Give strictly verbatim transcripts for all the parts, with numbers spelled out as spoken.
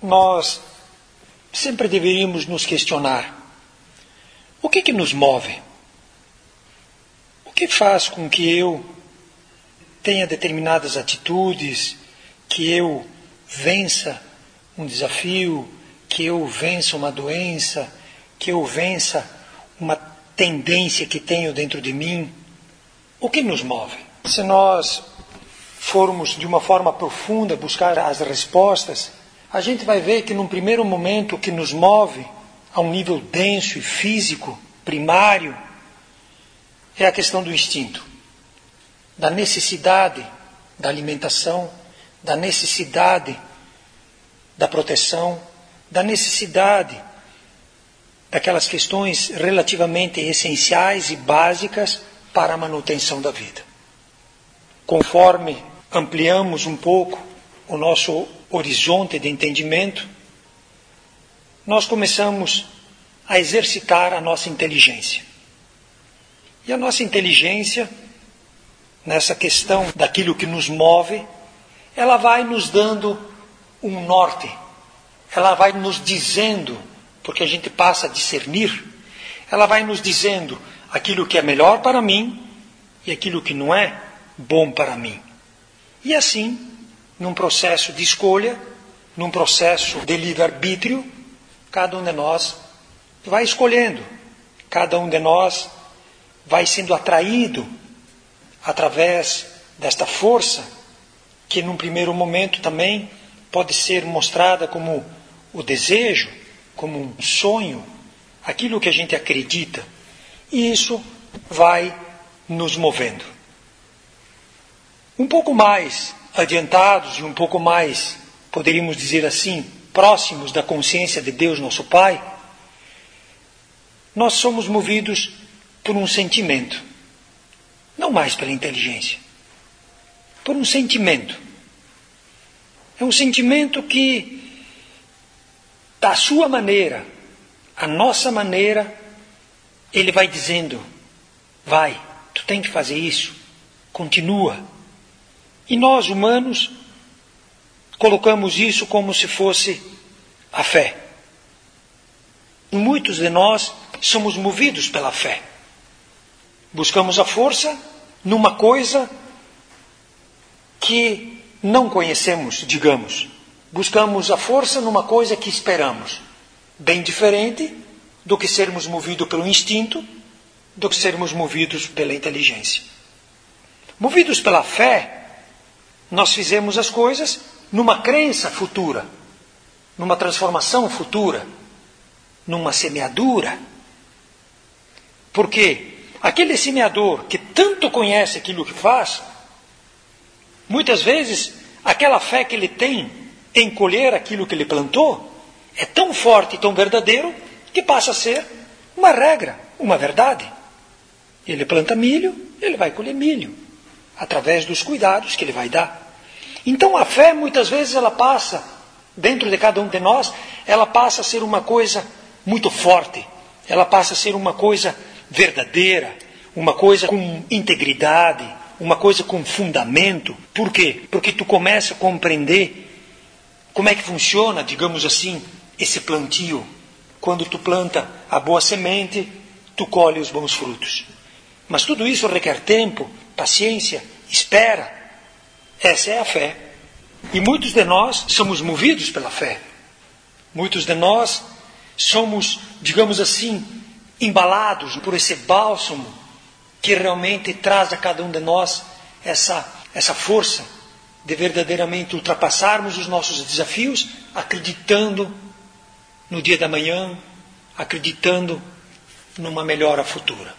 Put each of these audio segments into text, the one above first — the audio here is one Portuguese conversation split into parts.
nós sempre deveríamos nos questionar: o que que nos move? O que faz com que eu tenha determinadas atitudes, que eu vença um desafio, que eu vença uma doença, que eu vença uma tendência que tenho dentro de mim? O que nos move? Se nós formos de uma forma profunda buscar as respostas, a gente vai ver que num primeiro momento o que nos move a um nível denso e físico, primário, é a questão do instinto, da necessidade da alimentação, da necessidade da proteção, da necessidade daquelas questões relativamente essenciais e básicas para a manutenção da vida. Conforme ampliamos um pouco o nosso horizonte de entendimento, nós começamos a exercitar a nossa inteligência. E a nossa inteligência, nessa questão daquilo que nos move, ela vai nos dando um norte. Ela vai nos dizendo, porque a gente passa a discernir, ela vai nos dizendo aquilo que é melhor para mim e aquilo que não é bom para mim. E assim, num processo de escolha, num processo de livre-arbítrio, cada um de nós vai escolhendo, cada um de nós vai sendo atraído através desta força, que num primeiro momento também pode ser mostrada como o desejo, como um sonho, aquilo que a gente acredita. E isso vai nos movendo. Um pouco mais adiantados e um pouco mais, poderíamos dizer assim, próximos da consciência de Deus, nosso Pai, nós somos movidos por um sentimento, não mais pela inteligência, por um sentimento. É um sentimento que, da sua maneira, a nossa maneira, ele vai dizendo: vai, tu tem que fazer isso, continua. E nós, humanos, colocamos isso como se fosse a fé. E muitos de nós somos movidos pela fé. Buscamos a força numa coisa que não conhecemos, digamos. Buscamos a força numa coisa que esperamos. Bem diferente do que sermos movidos pelo instinto, do que sermos movidos pela inteligência. Movidos pela fé, nós fizemos as coisas numa crença futura, numa transformação futura, numa semeadura. Porque aquele semeador que tanto conhece aquilo que faz, muitas vezes aquela fé que ele tem em colher aquilo que ele plantou é tão forte e tão verdadeiro que passa a ser uma regra, uma verdade. Ele planta milho, ele vai colher milho, através dos cuidados que ele vai dar. Então a fé, muitas vezes, ela passa, dentro de cada um de nós, ela passa a ser uma coisa muito forte, ela passa a ser uma coisa verdadeira, uma coisa com integridade, uma coisa com fundamento. Por quê? Porque tu começa a compreender como é que funciona, digamos assim, esse plantio. Quando tu planta a boa semente, tu colhe os bons frutos. Mas tudo isso requer tempo, paciência, espera. Essa é a fé. E muitos de nós somos movidos pela fé. Muitos de nós somos, digamos assim, embalados por esse bálsamo que realmente traz a cada um de nós essa, essa força de verdadeiramente ultrapassarmos os nossos desafios, acreditando no dia da manhã, acreditando numa melhora futura.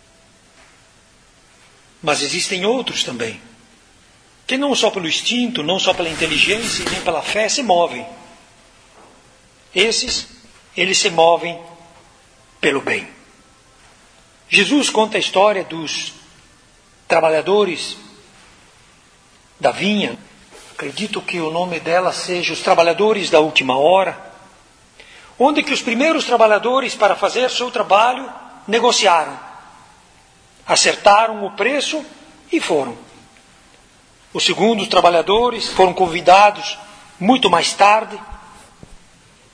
Mas existem outros também, que não só pelo instinto, não só pela inteligência, nem pela fé se movem. Esses, eles se movem pelo bem. Jesus conta a história dos trabalhadores da vinha. Acredito que o nome dela seja os trabalhadores da última hora, onde que os primeiros trabalhadores, para fazer seu trabalho, negociaram, acertaram o preço e foram. Os segundos trabalhadores foram convidados muito mais tarde,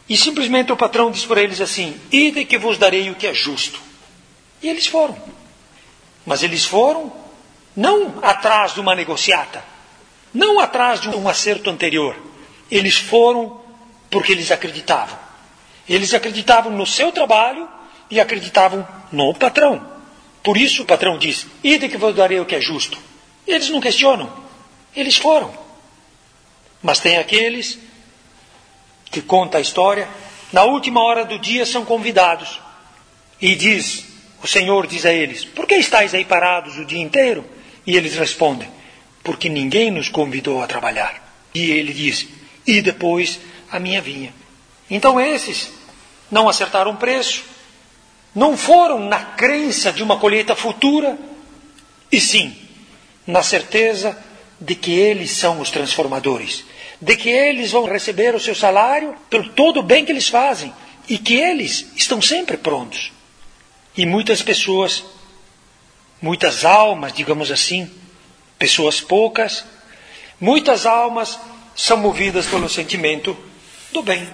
E simplesmente o patrão diz para eles assim: ide que vos darei o que é justo. E eles foram. Mas eles foram não atrás de uma negociata, não atrás de um acerto anterior. Eles foram porque eles acreditavam. Eles acreditavam no seu trabalho e acreditavam no patrão. Por isso o patrão diz: ide que vos darei o que é justo. E eles não questionam. Eles foram. Mas tem aqueles que conta a história, na última hora do dia são convidados. E diz, o Senhor diz a eles: por que estáis aí parados o dia inteiro? E eles respondem: porque ninguém nos convidou a trabalhar. E ele diz: e depois a minha vinha. Então esses não acertaram o preço, não foram na crença de uma colheita futura, e sim na certeza de que eles são os transformadores, de que eles vão receber o seu salário pelo todo o bem que eles fazem, e que eles estão sempre prontos. E muitas pessoas, muitas almas, digamos assim, pessoas poucas, muitas almas são movidas pelo sentimento do bem,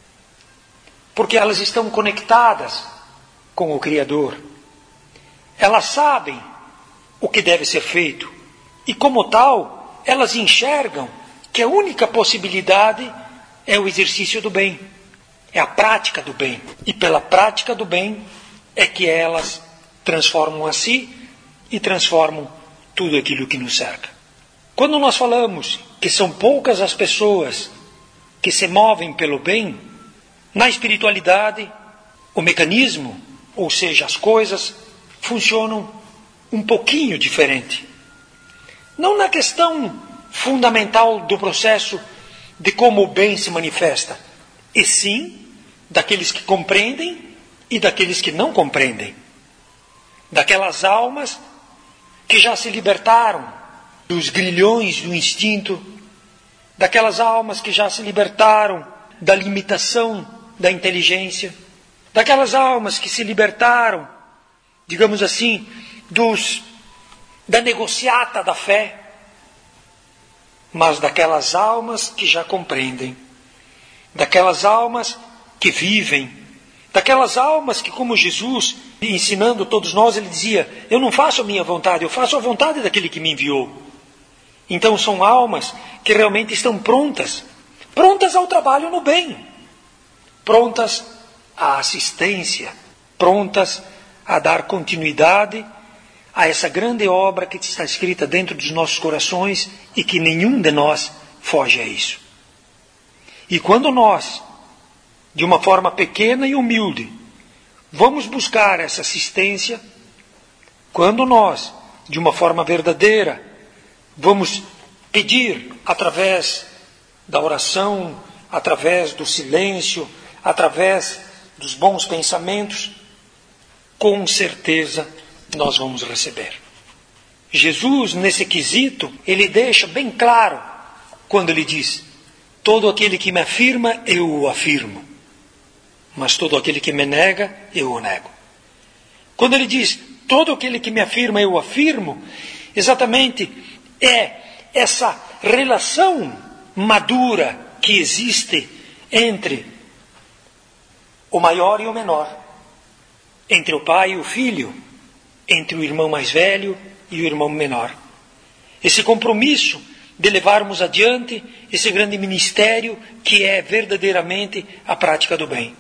porque elas estão conectadas com o Criador. Elas sabem o que deve ser feito, e como tal, elas enxergam que a única possibilidade é o exercício do bem, é a prática do bem. E pela prática do bem é que elas transformam a si e transformam tudo aquilo que nos cerca. Quando nós falamos que são poucas as pessoas que se movem pelo bem, na espiritualidade, o mecanismo, ou seja, as coisas, funcionam um pouquinho diferente. Não na questão fundamental do processo de como o bem se manifesta, e sim daqueles que compreendem e daqueles que não compreendem. Daquelas almas que já se libertaram dos grilhões do instinto, daquelas almas que já se libertaram da limitação da inteligência, daquelas almas que se libertaram, digamos assim, dos, da negociata da fé, mas daquelas almas que já compreendem, daquelas almas que vivem, daquelas almas que, como Jesus, ensinando todos nós, ele dizia: eu não faço a minha vontade, eu faço a vontade daquele que me enviou. Então são almas que realmente estão prontas, prontas ao trabalho no bem, prontas à assistência, prontas a dar continuidade a essa grande obra que está escrita dentro dos nossos corações e que nenhum de nós foge a isso. E quando nós, de uma forma pequena e humilde, vamos buscar essa assistência, quando nós, de uma forma verdadeira, vamos pedir através da oração, através do silêncio, através dos bons pensamentos, com certeza nós vamos receber. Jesus, nesse quesito, ele deixa bem claro quando ele diz: todo aquele que me afirma, eu o afirmo, mas todo aquele que me nega, eu o nego. Quando ele diz todo aquele que me afirma, eu o afirmo, exatamente é essa relação madura que existe entre o maior e o menor, entre o pai e o filho, entre o irmão mais velho e o irmão menor. Esse compromisso de levarmos adiante esse grande ministério que é verdadeiramente a prática do bem.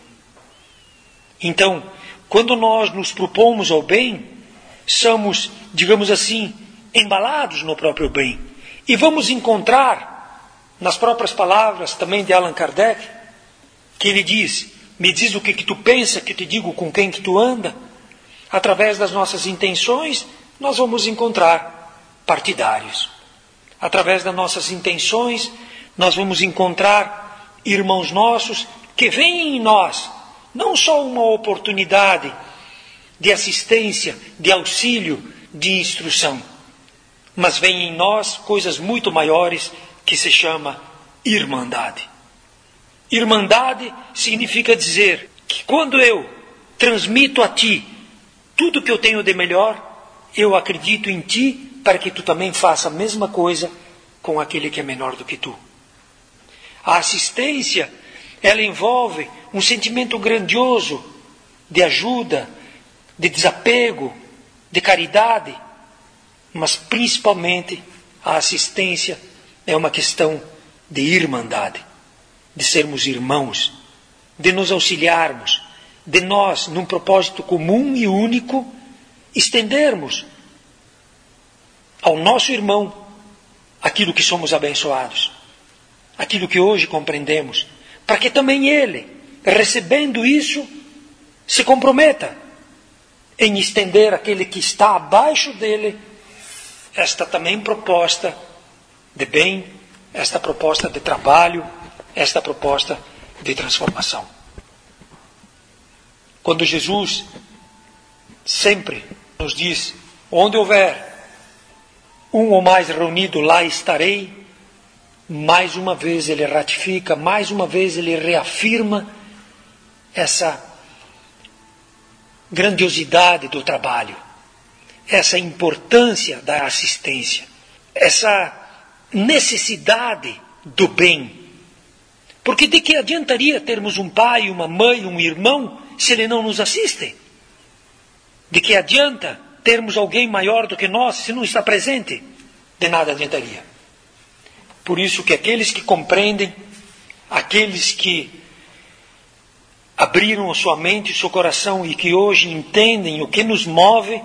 Então, quando nós nos propomos ao bem, somos, digamos assim, embalados no próprio bem. E vamos encontrar, nas próprias palavras também de Allan Kardec, que ele diz: me diz o que, que tu pensa, que eu te digo com quem que tu anda. Através das nossas intenções, nós vamos encontrar partidários. Através das nossas intenções, nós vamos encontrar irmãos nossos que veem em nós não só uma oportunidade de assistência, de auxílio, de instrução, mas veem em nós coisas muito maiores que se chama irmandade. Irmandade significa dizer que quando eu transmito a ti tudo que eu tenho de melhor, eu acredito em ti para que tu também faça a mesma coisa com aquele que é menor do que tu. A assistência ela envolve um sentimento grandioso de ajuda, de desapego, de caridade, mas principalmente a assistência é uma questão de irmandade, de sermos irmãos, de nos auxiliarmos, de nós, num propósito comum e único, estendermos ao nosso irmão aquilo que somos abençoados, aquilo que hoje compreendemos, para que também ele, recebendo isso, se comprometa em estender àquele que está abaixo dele esta também proposta de bem, esta proposta de trabalho, esta proposta de transformação. Quando Jesus sempre nos diz, onde houver um ou mais reunido, lá estarei, mais uma vez ele ratifica, mais uma vez ele reafirma essa grandiosidade do trabalho, essa importância da assistência, essa necessidade do bem. Porque de que adiantaria termos um pai, uma mãe, um irmão, se ele não nos assiste? De que adianta termos alguém maior do que nós, se não está presente? De nada adiantaria. Por isso que aqueles que compreendem, aqueles que abriram a sua mente e seu coração e que hoje entendem o que nos move,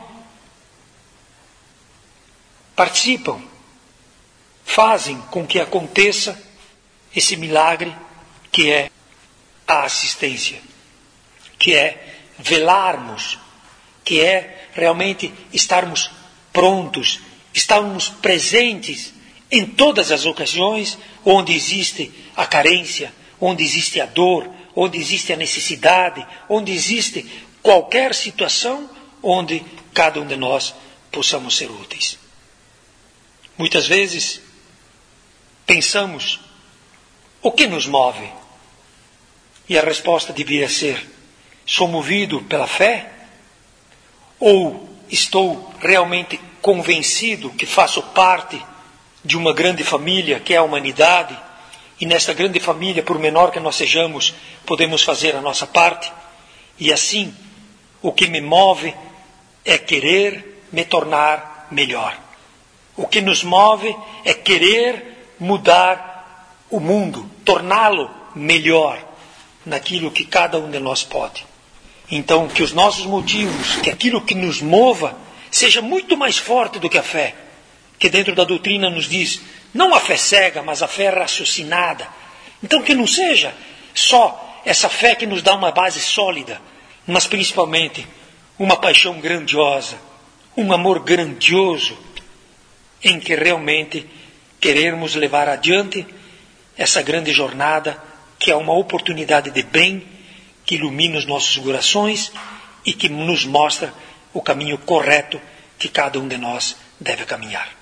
participam, fazem com que aconteça esse milagre que é a assistência, que é velarmos, que é realmente estarmos prontos, estarmos presentes em todas as ocasiões onde existe a carência, onde existe a dor, onde existe a necessidade, onde existe qualquer situação onde cada um de nós possamos ser úteis. Muitas vezes pensamos, o que nos move? E a resposta devia ser, sou movido pela fé? Ou estou realmente convencido que faço parte de uma grande família que é a humanidade, e nesta grande família, por menor que nós sejamos, podemos fazer a nossa parte, e assim, o que me move é querer me tornar melhor. O que nos move é querer mudar o mundo, torná-lo melhor naquilo que cada um de nós pode. Então, que os nossos motivos, que aquilo que nos mova, seja muito mais forte do que a fé, que dentro da doutrina nos diz, não a fé cega, mas a fé raciocinada. Então, que não seja só essa fé que nos dá uma base sólida, mas principalmente uma paixão grandiosa, um amor grandioso, em que realmente queremos levar adiante essa grande jornada, que é uma oportunidade de bem, que ilumina os nossos corações e que nos mostra o caminho correto que cada um de nós deve caminhar.